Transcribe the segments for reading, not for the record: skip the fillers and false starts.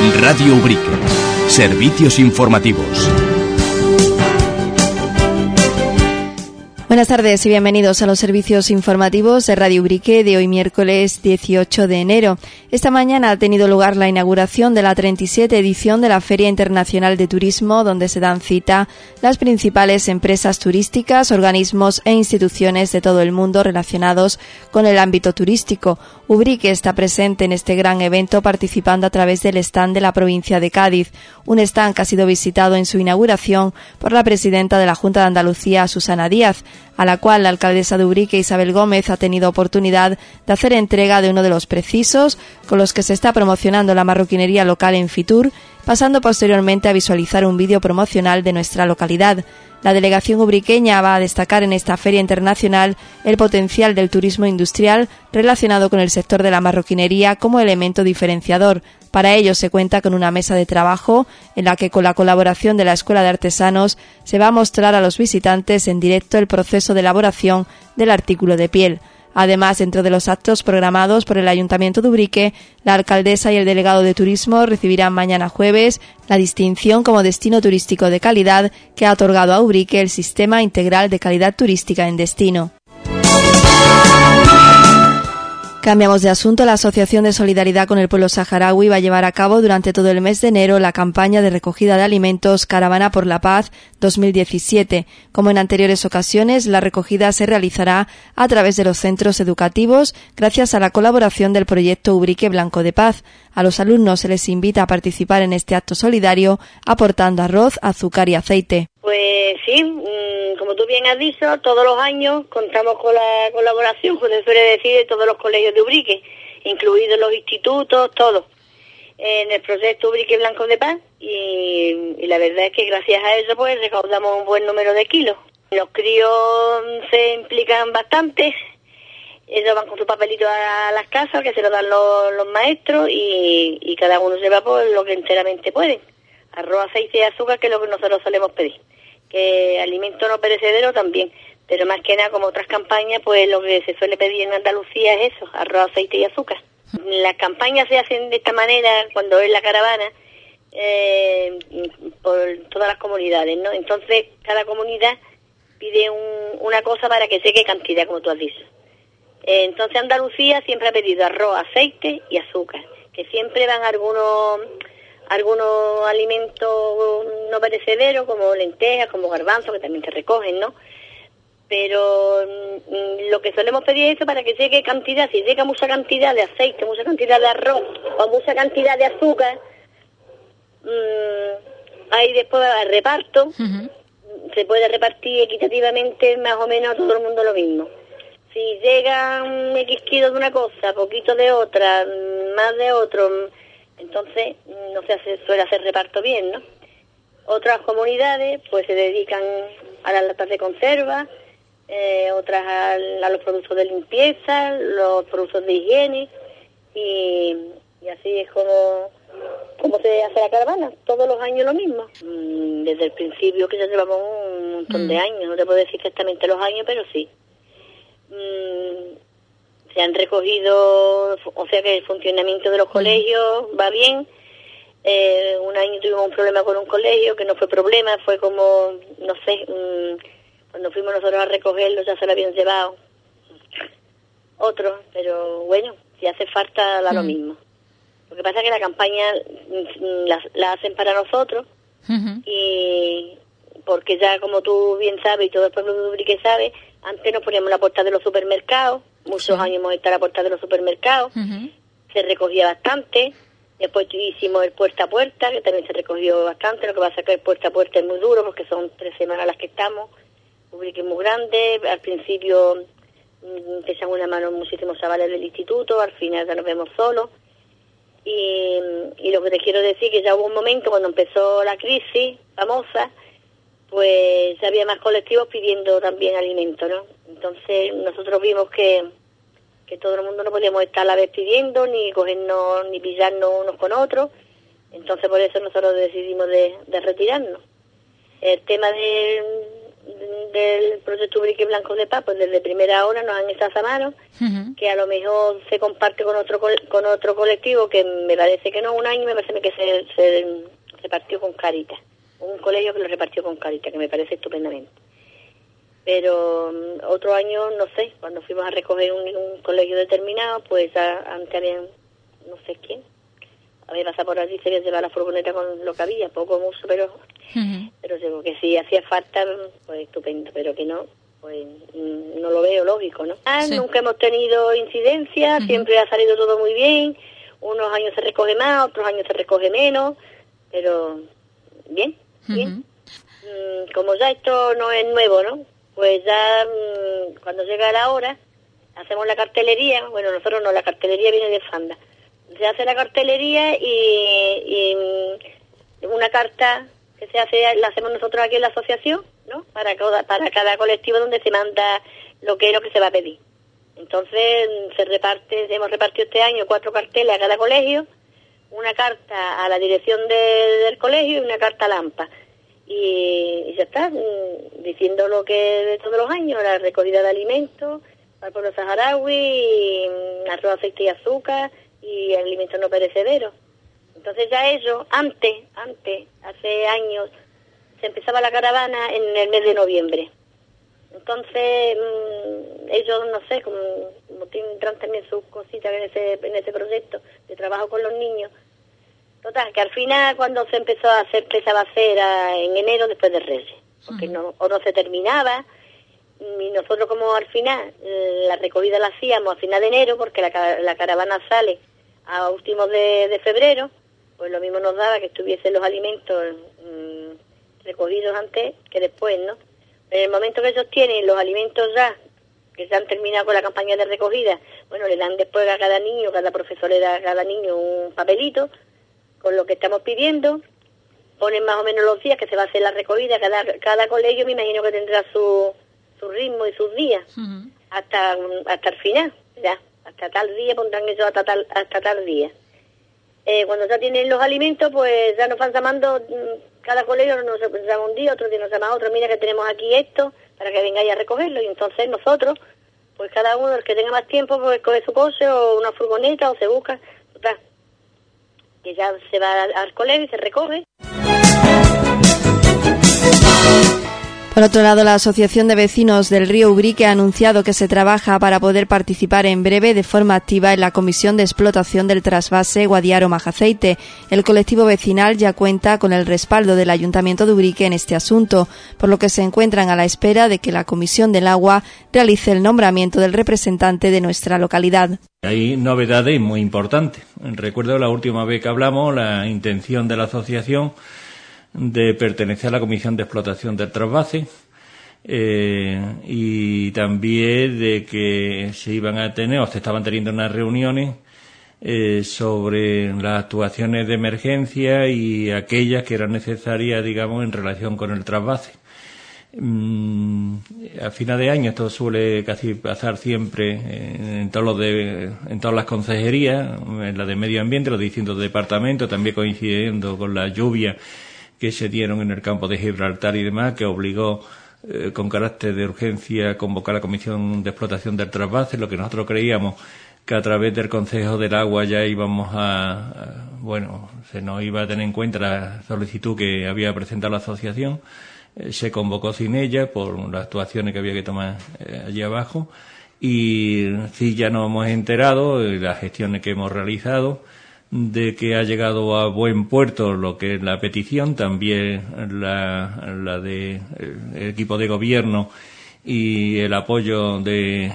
Radio Ubrique. Servicios informativos. Buenas tardes y bienvenidos a los servicios informativos de Radio Ubrique de hoy miércoles 18 de enero. Esta mañana ha tenido lugar la inauguración de la 37 edición de la Feria Internacional de Turismo, donde se dan cita las principales empresas turísticas, organismos e instituciones de todo el mundo relacionados con el ámbito turístico. Ubrique está presente en este gran evento participando a través del stand de la provincia de Cádiz, un stand que ha sido visitado en su inauguración por la presidenta de la Junta de Andalucía, Susana Díaz, a la cual la alcaldesa de Ubrique, Isabel Gómez, ha tenido oportunidad de hacer entrega de uno de los precisos con los que se está promocionando la marroquinería local en Fitur, pasando posteriormente a visualizar un vídeo promocional de nuestra localidad. La delegación ubriqueña va a destacar en esta feria internacional el potencial del turismo industrial relacionado con el sector de la marroquinería como elemento diferenciador. Para ello se cuenta con una mesa de trabajo en la que, con la colaboración de la Escuela de Artesanos, se va a mostrar a los visitantes en directo el proceso de elaboración del artículo de piel. Además, dentro de los actos programados por el Ayuntamiento de Ubrique, la alcaldesa y el delegado de turismo recibirán mañana jueves la distinción como destino turístico de calidad que ha otorgado a Ubrique el Sistema Integral de Calidad Turística en Destino. Cambiamos de asunto. La Asociación de Solidaridad con el Pueblo Saharaui va a llevar a cabo durante todo el mes de enero la campaña de recogida de alimentos Caravana por la Paz 2017. Como en anteriores ocasiones, la recogida se realizará a través de los centros educativos gracias a la colaboración del proyecto Ubrique Blanco de Paz. A los alumnos se les invita a participar en este acto solidario aportando arroz, azúcar y aceite. Pues sí, como tú bien has dicho, todos los años contamos con la colaboración, pues se suele decir, de todos los colegios de Ubrique, incluidos los institutos, todos, en el proyecto Ubrique Blanco de Paz, y la verdad es que gracias a eso pues recaudamos un buen número de kilos. Los críos se implican bastante, ellos van con su papelito a las casas, que se lo dan los maestros, y cada uno lleva pues lo que enteramente pueden. Arroz, aceite y azúcar, que es lo que nosotros solemos pedir. Que alimento no perecedero también, pero más que nada, como otras campañas, pues lo que se suele pedir en Andalucía es eso, arroz, aceite y azúcar. Las campañas se hacen de esta manera cuando es la caravana, por todas las comunidades, ¿no? Entonces, cada comunidad pide una cosa para que llegue cantidad, como tú has dicho. Entonces, Andalucía siempre ha pedido arroz, aceite y azúcar, que siempre van algunos alimentos no perecederos, como lentejas, como garbanzos, que también se recogen, ¿no? Pero lo que solemos pedir es eso para que llegue cantidad. Si llega mucha cantidad de aceite, mucha cantidad de arroz o mucha cantidad de azúcar, ahí después al reparto, se puede repartir equitativamente más o menos a todo el mundo lo mismo. Si llegan X kilos de una cosa, poquito de otra, más de otro, entonces no suele hacer reparto bien, ¿no? Otras comunidades pues se dedican a las latas de conserva, otras a los productos de limpieza, los productos de higiene, y así es como se hace la caravana, todos los años lo mismo. Desde el principio, que ya llevamos un montón de años, no te puedo decir exactamente los años, pero sí. Se han recogido, o sea que el funcionamiento de los colegios va bien. Un año tuvimos un problema con un colegio, que no fue problema, fue como, no sé, cuando fuimos nosotros a recogerlo ya se lo habían llevado otros, pero bueno, si hace falta da lo mismo. Lo que pasa es que la campaña la hacen para nosotros, y porque ya, como tú bien sabes y todo el pueblo de Ubrique sabe, antes nos poníamos la puerta de los supermercados, muchos años hemos estado a la puerta de los supermercados, se recogía bastante. Después hicimos el puerta a puerta, que también se recogió bastante. Lo que pasa es que el puerta a puerta es muy duro, porque son 3 semanas las que estamos. Ubrique es muy grande. Al principio empiezan una mano muchísimos chavales del instituto, al final ya nos vemos solos. Y lo que te quiero decir, que ya hubo un momento cuando empezó la crisis famosa, pues ya había más colectivos pidiendo también alimento, ¿no? Entonces nosotros vimos que todo el mundo no podíamos estar a la vez pidiendo, ni cogernos, ni pillarnos unos con otros. Entonces por eso nosotros decidimos de retirarnos. El tema del proyecto Ubrique Blanco de Paz, pues desde primera hora nos han echado a mano, que a lo mejor se comparte con otro colectivo, que me parece que no, un año me parece que se repartió con Caritas, un colegio que lo repartió con Caritas, que me parece estupendamente. Pero otro año, no sé, cuando fuimos a recoger un colegio determinado, pues antes habían, no sé quién, había pasado por allí, se había llevado la furgoneta con lo que había, poco, mucho, pero digo que si hacía falta, pues estupendo, pero que no, pues no lo veo lógico, ¿no? Nunca hemos tenido incidencias, siempre ha salido todo muy bien, unos años se recoge más, otros años se recoge menos, pero bien. Como ya esto no es nuevo, ¿no? Pues ya cuando llega la hora, hacemos la cartelería, bueno, nosotros no, la cartelería viene de Fanda. Se hace la cartelería y una carta que se hace, la hacemos nosotros aquí en la asociación, ¿no? Para cada colectivo donde se manda lo que se va a pedir. Entonces hemos repartido este año 4 carteles a cada colegio, una carta a la dirección del colegio y una carta a la AMPA. Y ya está, diciendo lo que de todos los años, la recogida de alimentos para el pueblo saharaui, arroz, aceite y azúcar y alimentos no perecederos. Entonces ya eso, antes, hace años, se empezaba la caravana en el mes de noviembre. Entonces ellos, no sé, como tendrán también sus cositas en ese proyecto de trabajo con los niños. Total, que al final cuando se empezaba a hacer en enero después de Reyes, porque no se terminaba, y nosotros como al final la recogida la hacíamos a final de enero, porque la caravana sale a últimos de febrero, pues lo mismo nos daba que estuviesen los alimentos recogidos antes que después, ¿no? En el momento que ellos tienen los alimentos ya, que se han terminado con la campaña de recogida, bueno, le dan después a cada niño, cada profesor le da a cada niño un papelito con lo que estamos pidiendo, ponen más o menos los días que se va a hacer la recogida, cada colegio me imagino que tendrá su ritmo y sus días, hasta el final, ya, hasta tal día pondrán ellos hasta tal día. Cuando ya tienen los alimentos, pues ya nos van llamando, cada colegio nos llama un día, otro día nos llama otro, mira que tenemos aquí esto, para que vengáis a recogerlo, y entonces nosotros, pues cada uno, el que tenga más tiempo, pues coge su coche o una furgoneta o se busca, total, que ya se va al colegio y se recoge. Por otro lado, la Asociación de Vecinos del Río Ubrique ha anunciado que se trabaja para poder participar en breve de forma activa en la Comisión de Explotación del Trasvase Guadiaro-Majaceite. El colectivo vecinal ya cuenta con el respaldo del Ayuntamiento de Ubrique en este asunto, por lo que se encuentran a la espera de que la Comisión del Agua realice el nombramiento del representante de nuestra localidad. Hay novedades muy importantes. Recuerdo la última vez que hablamos, la intención de la asociación de pertenecer a la Comisión de Explotación del Trasvase y también de que se iban a tener o se estaban teniendo unas reuniones sobre las actuaciones de emergencia y aquellas que eran necesarias, digamos, en relación con el trasvase. A final de año esto suele casi pasar siempre en todas las consejerías, en la de Medio Ambiente, los distintos departamentos, también coincidiendo con la lluvia que se dieron en el campo de Gibraltar y demás, que obligó con carácter de urgencia a convocar a la Comisión de Explotación del Trasvase, lo que nosotros creíamos que a través del Consejo del Agua ya íbamos se nos iba a tener en cuenta la solicitud que había presentado la asociación. Se convocó sin ella por las actuaciones que había que tomar allí abajo, y sí, ya nos hemos enterado de las gestiones que hemos realizado, de que ha llegado a buen puerto lo que es la petición, también la de el equipo de gobierno y el apoyo del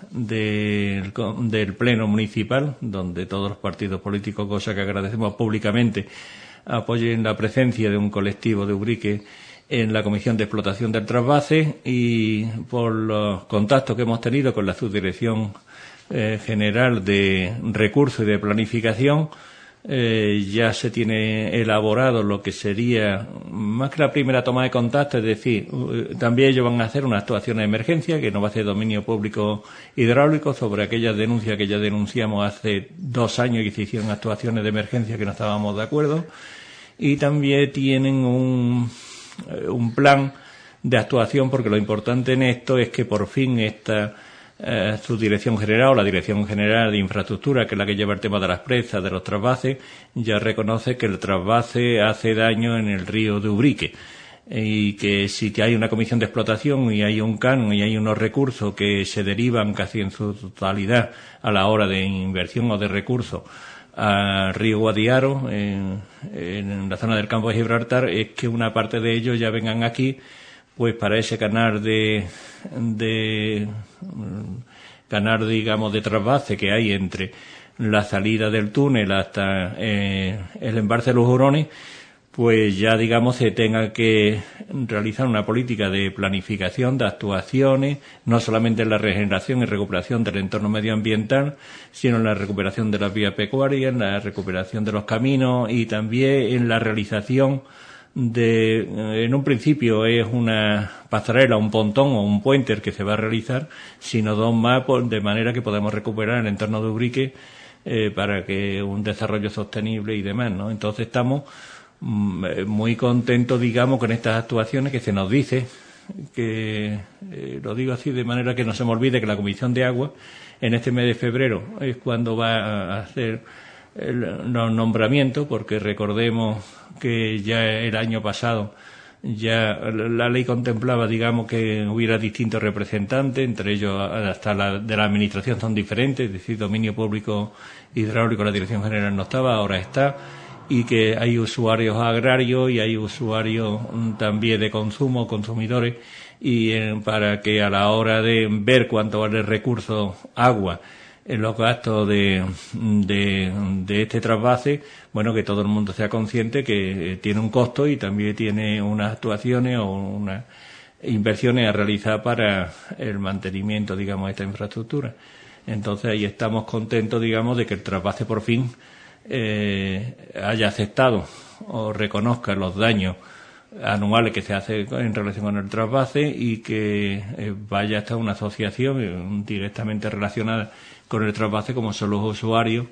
Pleno Municipal, donde todos los partidos políticos, cosa que agradecemos públicamente, apoyen la presencia de un colectivo de Ubrique en la Comisión de Explotación del Trasvase, y por los contactos que hemos tenido con la Subdirección General de Recursos y de Planificación, ya se tiene elaborado lo que sería más que la primera toma de contacto, es decir, también ellos van a hacer una actuación de emergencia que no va a ser dominio público hidráulico sobre aquellas denuncias que ya denunciamos hace 2 años y que se hicieron actuaciones de emergencia que no estábamos de acuerdo, y también tienen un plan de actuación, porque lo importante en esto es que por fin esta su dirección general o la Dirección General de Infraestructura, que es la que lleva el tema de las presas, de los trasvases, ya reconoce que el trasvase hace daño en el río de Ubrique y que si hay una comisión de explotación y hay un canon y hay unos recursos que se derivan casi en su totalidad a la hora de inversión o de recursos al río Guadiaro en la zona del campo de Gibraltar, es que una parte de ellos ya vengan aquí pues para ese canal digamos de trasvase que hay entre la salida del túnel hasta el embalse de los Hurones, pues ya digamos se tenga que realizar una política de planificación, de actuaciones, no solamente en la regeneración y recuperación del entorno medioambiental, sino en la recuperación de las vías pecuarias, en la recuperación de los caminos y también en la realización en un principio es una pasarela, un pontón o un puente el que se va a realizar, sino dos más, de manera que podamos recuperar el entorno de Ubrique para que un desarrollo sostenible y demás, ¿no? Entonces estamos muy contentos, digamos, con estas actuaciones que se nos dice, que lo digo así de manera que no se me olvide que la Comisión de Agua en este mes de febrero es cuando va a hacer los nombramientos, porque recordemos que ya el año pasado ya la ley contemplaba, digamos, que hubiera distintos representantes, entre ellos hasta de la administración son diferentes, es decir, dominio público hidráulico, la Dirección General no estaba, ahora está, y que hay usuarios agrarios y hay usuarios también de consumo, consumidores, y para que a la hora de ver cuánto vale el recurso agua en los gastos de este trasvase, bueno, que todo el mundo sea consciente que tiene un costo y también tiene unas actuaciones o unas inversiones a realizar para el mantenimiento, digamos, de esta infraestructura. Entonces ahí estamos contentos, digamos, de que el trasvase por fin haya aceptado o reconozca los daños anuales que se hace en relación con el trasvase y que vaya hasta una asociación directamente relacionada con el trasvase, como son los usuarios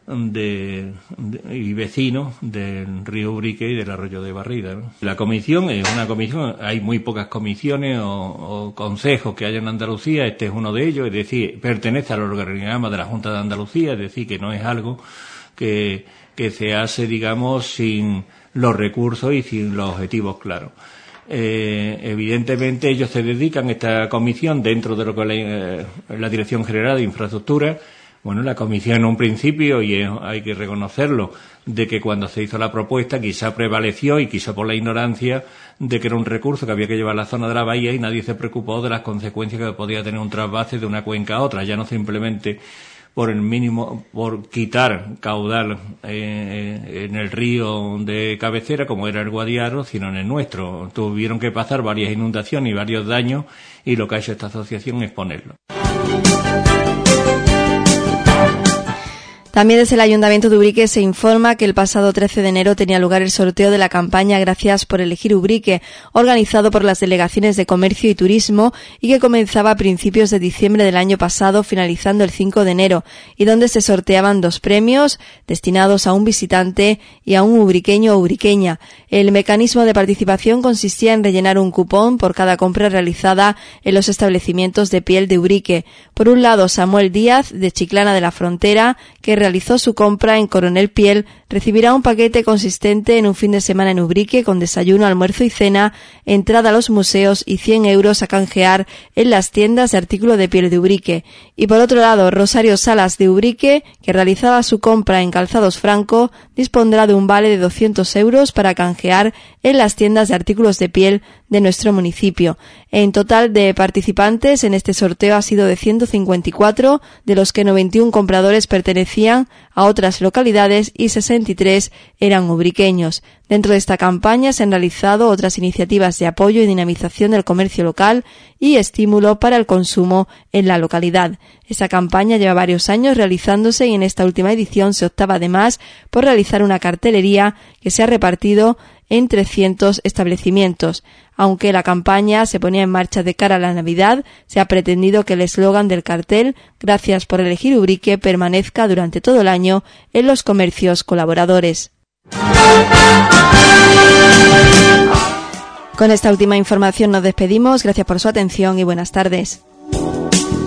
y vecinos del río Ubrique y del arroyo de Barrida, ¿no? La comisión es una comisión, hay muy pocas comisiones o consejos que hay en Andalucía, este es uno de ellos, es decir, pertenece al organigrama de la Junta de Andalucía, es decir, que no es algo que se hace, digamos, sin los recursos y sin los objetivos claros. Evidentemente ellos se dedican, esta comisión, dentro de lo que es la Dirección General de Infraestructura. Bueno, la comisión en un principio, y hay que reconocerlo, de que cuando se hizo la propuesta quizá prevaleció y quizá por la ignorancia de que era un recurso que había que llevar a la zona de la bahía y nadie se preocupó de las consecuencias que podía tener un trasvase de una cuenca a otra, ya no simplemente por quitar caudal en el río de cabecera, como era el Guadiaro, sino en el nuestro. Tuvieron que pasar varias inundaciones y varios daños, y lo que ha hecho esta asociación es ponerlo. También desde el Ayuntamiento de Ubrique se informa que el pasado 13 de enero tenía lugar el sorteo de la campaña Gracias por elegir Ubrique, organizado por las delegaciones de Comercio y Turismo y que comenzaba a principios de diciembre del año pasado, finalizando el 5 de enero, y donde se sorteaban 2 premios destinados a un visitante y a un ubriqueño o ubriqueña. El mecanismo de participación consistía en rellenar un cupón por cada compra realizada en los establecimientos de piel de Ubrique. Por un lado, Samuel Díaz, de Chiclana de la Frontera, que realizó su compra en Coronel Piel, recibirá un paquete consistente en un fin de semana en Ubrique con desayuno, almuerzo y cena, entrada a los museos y 100 euros a canjear en las tiendas de artículos de piel de Ubrique. Y por otro lado, Rosario Salas de Ubrique, que realizaba su compra en Calzados Franco, dispondrá de un vale de 200 euros para canjear en las tiendas de artículos de piel de nuestro municipio. En total de participantes en este sorteo ha sido de 154, de los que 91 compradores pertenecían a otras localidades y 63 eran ubriqueños. Dentro de esta campaña se han realizado otras iniciativas de apoyo y dinamización del comercio local y estímulo para el consumo en la localidad. Esta campaña lleva varios años realizándose y en esta última edición se optaba además por realizar una cartelería que se ha repartido en 300 establecimientos. Aunque la campaña se ponía en marcha de cara a la Navidad, se ha pretendido que el eslogan del cartel Gracias por elegir Ubrique permanezca durante todo el año en los comercios colaboradores. Con esta última información nos despedimos. Gracias por su atención y buenas tardes.